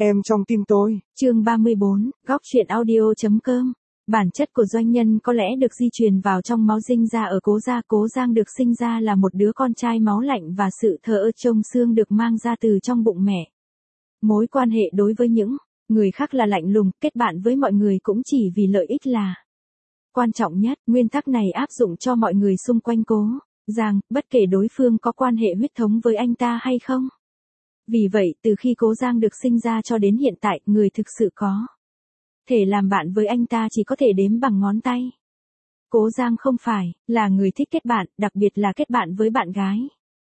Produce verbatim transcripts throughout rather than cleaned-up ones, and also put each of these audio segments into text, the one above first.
Em trong tim tôi. Chương ba mươi bốn, góc truyện audio.com. Bản chất của doanh nhân có lẽ được di truyền vào trong máu, sinh ra ở Cố gia. Cố Giang được sinh ra là một đứa con trai máu lạnh và sự thờ ơ trông xương được mang ra từ trong bụng mẹ. Mối quan hệ đối với những người khác là lạnh lùng, kết bạn với mọi người cũng chỉ vì lợi ích là quan trọng nhất. Nguyên tắc này áp dụng cho mọi người xung quanh Cố Giang, bất kể đối phương có quan hệ huyết thống với anh ta hay không. Vì vậy, từ khi Cố Giang được sinh ra cho đến hiện tại, người thực sự có thể làm bạn với anh ta chỉ có thể đếm bằng ngón tay. Cố Giang không phải là người thích kết bạn, đặc biệt là kết bạn với bạn gái.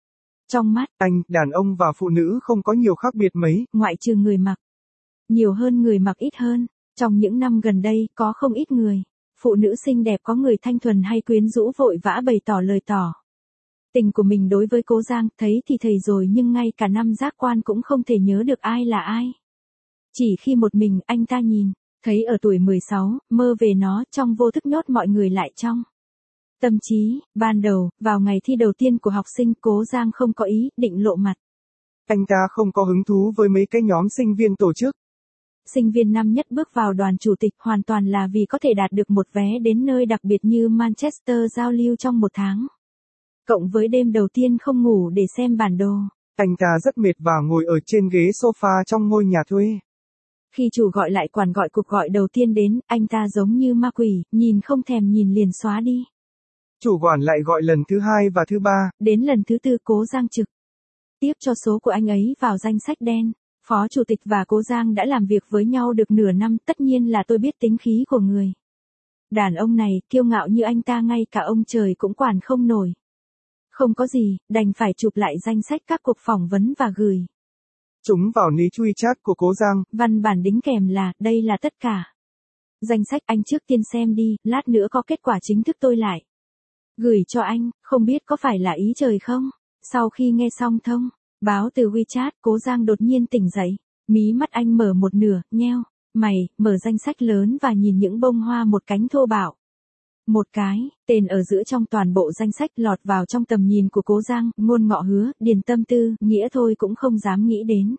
Trong mắt anh, đàn ông và phụ nữ không có nhiều khác biệt mấy, ngoại trừ người mặc nhiều hơn người mặc ít hơn. Trong những năm gần đây, có không ít người phụ nữ xinh đẹp, có người thanh thuần hay quyến rũ vội vã bày tỏ lời tỏ tình của mình đối với Cố Giang. Thấy thì thầy rồi, nhưng ngay cả năm giác quan cũng không thể nhớ được ai là ai. Chỉ khi một mình anh ta nhìn thấy ở tuổi mười sáu, mơ về nó, trong vô thức nhốt mọi người lại trong tâm trí. Ban đầu, vào ngày thi đầu tiên của học sinh, Cố Giang không có ý định lộ mặt. Anh ta không có hứng thú với mấy cái nhóm sinh viên tổ chức. Sinh viên năm nhất bước vào đoàn chủ tịch hoàn toàn là vì có thể đạt được một vé đến nơi đặc biệt như Manchester giao lưu trong một tháng. Cộng với đêm đầu tiên không ngủ để xem bản đồ. Anh ta rất mệt và ngồi ở trên ghế sofa trong ngôi nhà thuê. Khi chủ gọi lại quản gọi cuộc gọi đầu tiên đến, anh ta giống như ma quỷ, nhìn không thèm nhìn liền xóa đi. Chủ quản lại gọi lần thứ hai và thứ ba. Đến lần thứ tư, Cố Giang trực tiếp cho số của anh ấy vào danh sách đen. Phó chủ tịch và Cố Giang đã làm việc với nhau được nửa năm, tất nhiên là tôi biết tính khí của người đàn ông này, kiêu ngạo như anh ta ngay cả ông trời cũng quản không nổi. Không có gì, đành phải chụp lại danh sách các cuộc phỏng vấn và gửi chúng vào ní WeChat của Cố Giang. Văn bản đính kèm là, đây là tất cả danh sách, anh trước tiên xem đi, lát nữa có kết quả chính thức tôi lại gửi cho anh. Không biết có phải là ý trời không? Sau khi nghe xong thông báo từ WeChat, Cố Giang đột nhiên tỉnh dậy. Mí mắt anh mở một nửa, nheo mày, mở danh sách lớn và nhìn những bông hoa một cánh thô bạo. Một cái tên ở giữa trong toàn bộ danh sách lọt vào trong tầm nhìn của Cố Giang, Ngôn Ngọ Hứa, Điền Tâm Tư, nghĩa thôi cũng không dám nghĩ đến.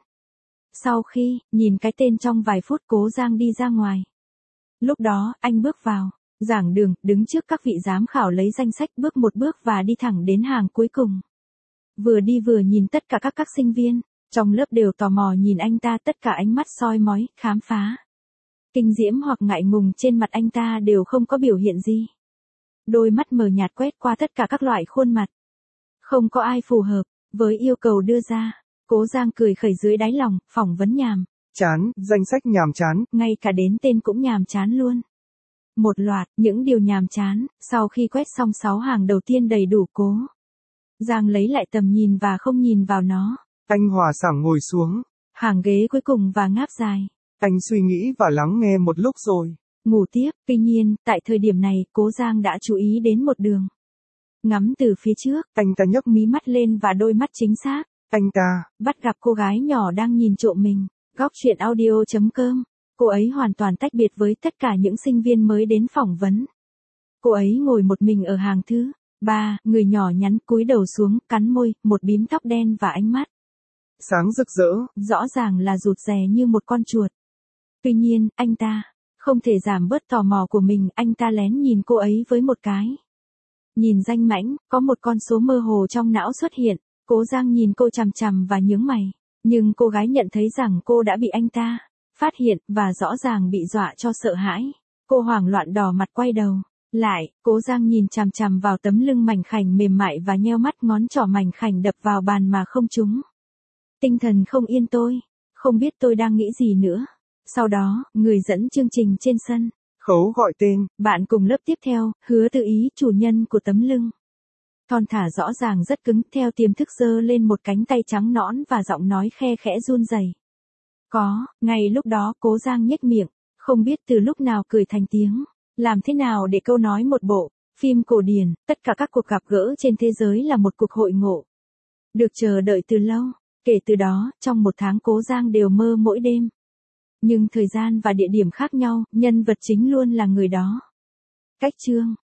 Sau khi nhìn cái tên trong vài phút, Cố Giang đi ra ngoài. Lúc đó, anh bước vào giảng đường, đứng trước các vị giám khảo lấy danh sách, bước một bước và đi thẳng đến hàng cuối cùng. Vừa đi vừa nhìn tất cả các các sinh viên trong lớp đều tò mò nhìn anh ta, tất cả ánh mắt soi mói, khám phá. Kinh diễm hoặc ngại ngùng trên mặt anh ta đều không có biểu hiện gì. Đôi mắt mờ nhạt quét qua tất cả các loại khuôn mặt. Không có ai phù hợp với yêu cầu đưa ra. Cố Giang cười khẩy dưới đáy lòng, phỏng vấn nhàm chán, danh sách nhàm chán. Ngay cả đến tên cũng nhàm chán luôn. Một loạt những điều nhàm chán. Sau khi quét xong sáu hàng đầu tiên đầy đủ, Cố Giang lấy lại tầm nhìn và không nhìn vào nó. Anh hòa sảng ngồi xuống hàng ghế cuối cùng và ngáp dài. Anh suy nghĩ và lắng nghe một lúc rồi ngủ tiếp. Tuy nhiên, tại thời điểm này, Cố Giang đã chú ý đến một đường ngắm từ phía trước. Anh ta nhấc mí mắt lên và đôi mắt chính xác. Anh ta bắt gặp cô gái nhỏ đang nhìn trộm mình. Góc truyện audio.com. Cô ấy hoàn toàn tách biệt với tất cả những sinh viên mới đến phỏng vấn. Cô ấy ngồi một mình ở hàng thứ ba, người nhỏ nhắn, cúi đầu xuống, cắn môi, một bím tóc đen và ánh mắt sáng rực rỡ, rõ ràng là rụt rè như một con chuột. Tuy nhiên, anh ta không thể giảm bớt tò mò của mình, anh ta lén nhìn cô ấy với một cái nhìn danh mãnh. Có một con số mơ hồ trong não xuất hiện. Cố Giang nhìn cô chằm chằm và nhướng mày. Nhưng cô gái nhận thấy rằng cô đã bị anh ta phát hiện, và rõ ràng bị dọa cho sợ hãi. Cô hoảng loạn đỏ mặt quay đầu lại. Cố Giang nhìn chằm chằm vào tấm lưng mảnh khảnh mềm mại và nheo mắt, ngón trỏ mảnh khảnh đập vào bàn mà không trúng. Tinh thần không yên, tôi không biết tôi đang nghĩ gì nữa. Sau đó, người dẫn chương trình trên sân khấu gọi tên bạn cùng lớp tiếp theo, Hứa Tự Ý, chủ nhân của tấm lưng thon thả rõ ràng rất cứng, theo tiềm thức giơ lên một cánh tay trắng nõn và giọng nói khe khẽ run rẩy. Có, ngay lúc đó, Cố Giang nhếch miệng, không biết từ lúc nào cười thành tiếng. Làm thế nào để câu nói một bộ phim cổ điển, tất cả các cuộc gặp gỡ trên thế giới là một cuộc hội ngộ được chờ đợi từ lâu. Kể từ đó, trong một tháng Cố Giang đều mơ mỗi đêm. Nhưng thời gian và địa điểm khác nhau, nhân vật chính luôn là người đó. Cách chương